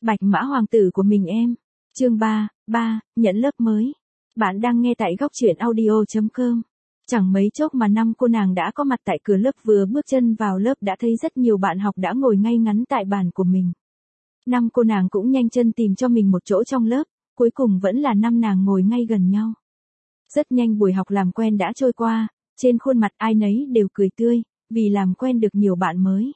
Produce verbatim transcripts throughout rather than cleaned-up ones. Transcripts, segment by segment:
Bạch Mã Hoàng tử của mình em. Chương ba, ba, nhận lớp mới. Bạn đang nghe tại góc truyện audio chấm com. Chẳng mấy chốc mà năm cô nàng đã có mặt tại cửa lớp, vừa bước chân vào lớp đã thấy rất nhiều bạn học đã ngồi ngay ngắn tại bàn của mình. Năm cô nàng cũng nhanh chân tìm cho mình một chỗ trong lớp, cuối cùng vẫn là năm nàng ngồi ngay gần nhau. Rất nhanh buổi học làm quen đã trôi qua, trên khuôn mặt ai nấy đều cười tươi, vì làm quen được nhiều bạn mới.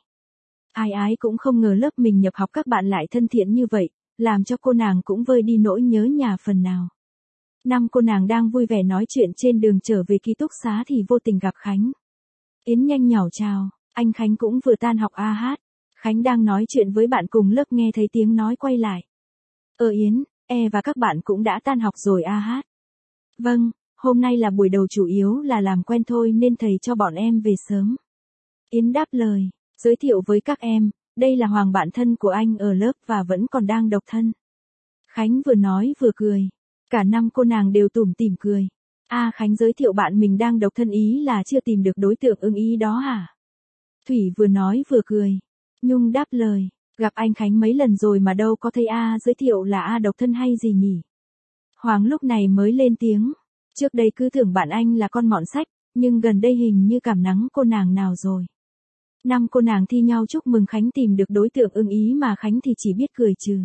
Ai ái cũng không ngờ lớp mình nhập học các bạn lại thân thiện như vậy, làm cho cô nàng cũng vơi đi nỗi nhớ nhà phần nào. Năm cô nàng đang vui vẻ nói chuyện trên đường trở về ký túc xá thì vô tình gặp Khánh. Yến nhanh nhỏ chào, anh Khánh cũng vừa tan học a hát. Khánh đang nói chuyện với bạn cùng lớp nghe thấy tiếng nói quay lại. Ờ Yến, e và các bạn cũng đã tan học rồi a hát. Vâng, hôm nay là buổi đầu chủ yếu là làm quen thôi nên thầy cho bọn em về sớm. Yến đáp lời, giới thiệu với các em, đây là Hoàng bạn thân của anh ở lớp và vẫn còn đang độc thân. Khánh vừa nói vừa cười. Cả năm cô nàng đều tủm tỉm cười. A Khánh giới thiệu bạn mình đang độc thân ý là chưa tìm được đối tượng ưng ý đó hả? Thủy vừa nói vừa cười. Nhung đáp lời, gặp anh Khánh mấy lần rồi mà đâu có thấy A giới thiệu là A độc thân hay gì nhỉ? Hoàng lúc này mới lên tiếng. Trước đây cứ tưởng bạn anh là con mọn sách, nhưng gần đây hình như cảm nắng cô nàng nào rồi. Năm cô nàng thi nhau chúc mừng Khánh tìm được đối tượng ưng ý mà Khánh thì chỉ biết cười trừ.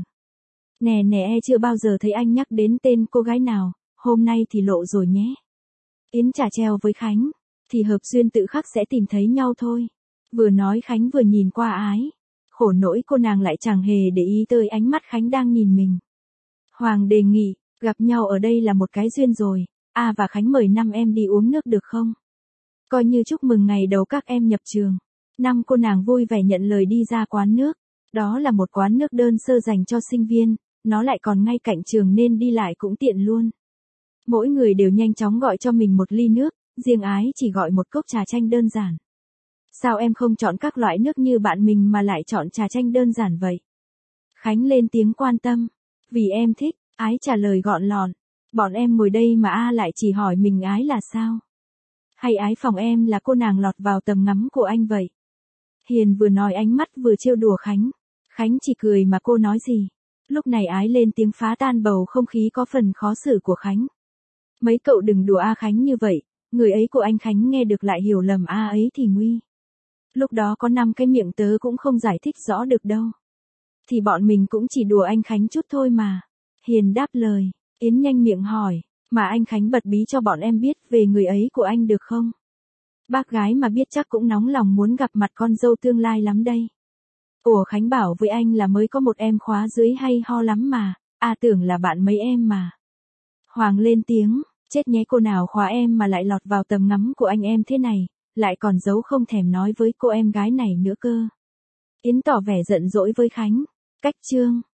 Nè nè e chưa bao giờ thấy anh nhắc đến tên cô gái nào, hôm nay thì lộ rồi nhé. Yến trả treo với Khánh, thì hợp duyên tự khắc sẽ tìm thấy nhau thôi. Vừa nói Khánh vừa nhìn qua ái. Khổ nỗi cô nàng lại chẳng hề để ý tới ánh mắt Khánh đang nhìn mình. Hoàng đề nghị, gặp nhau ở đây là một cái duyên rồi, A và Khánh mời năm em đi uống nước được không? Coi như chúc mừng ngày đầu các em nhập trường. Năm cô nàng vui vẻ nhận lời đi ra quán nước. Đó là một quán nước đơn sơ dành cho sinh viên, nó lại còn ngay cạnh trường nên đi lại cũng tiện luôn. Mỗi người đều nhanh chóng gọi cho mình một ly nước, riêng ái chỉ gọi một cốc trà chanh đơn giản. Sao em không chọn các loại nước như bạn mình mà lại chọn trà chanh đơn giản vậy? Khánh lên tiếng quan tâm. Vì em thích, ái trả lời gọn lọn. Bọn em ngồi đây mà A lại chỉ hỏi mình ái là sao? Hay ái phòng em là cô nàng lọt vào tầm ngắm của anh vậy? Hiền vừa nói ánh mắt vừa trêu đùa Khánh. Khánh chỉ cười mà cô nói gì. Lúc này ái lên tiếng phá tan bầu không khí có phần khó xử của Khánh. Mấy cậu đừng đùa A Khánh như vậy, người ấy của anh Khánh nghe được lại hiểu lầm A ấy thì nguy. Lúc đó có năm cái miệng tớ cũng không giải thích rõ được đâu. Thì bọn mình cũng chỉ đùa anh Khánh chút thôi mà. Hiền đáp lời, Yến nhanh miệng hỏi, mà anh Khánh bật bí cho bọn em biết về người ấy của anh được không? Bác gái mà biết chắc cũng nóng lòng muốn gặp mặt con dâu tương lai lắm đây. Ủa Khánh bảo với anh là mới có một em khóa dưới hay ho lắm mà, à tưởng là bạn mấy em mà. Hoàng lên tiếng, chết nhé cô nào khóa em mà lại lọt vào tầm ngắm của anh em thế này, lại còn giấu không thèm nói với cô em gái này nữa cơ. Yến tỏ vẻ giận dỗi với Khánh, cách chương.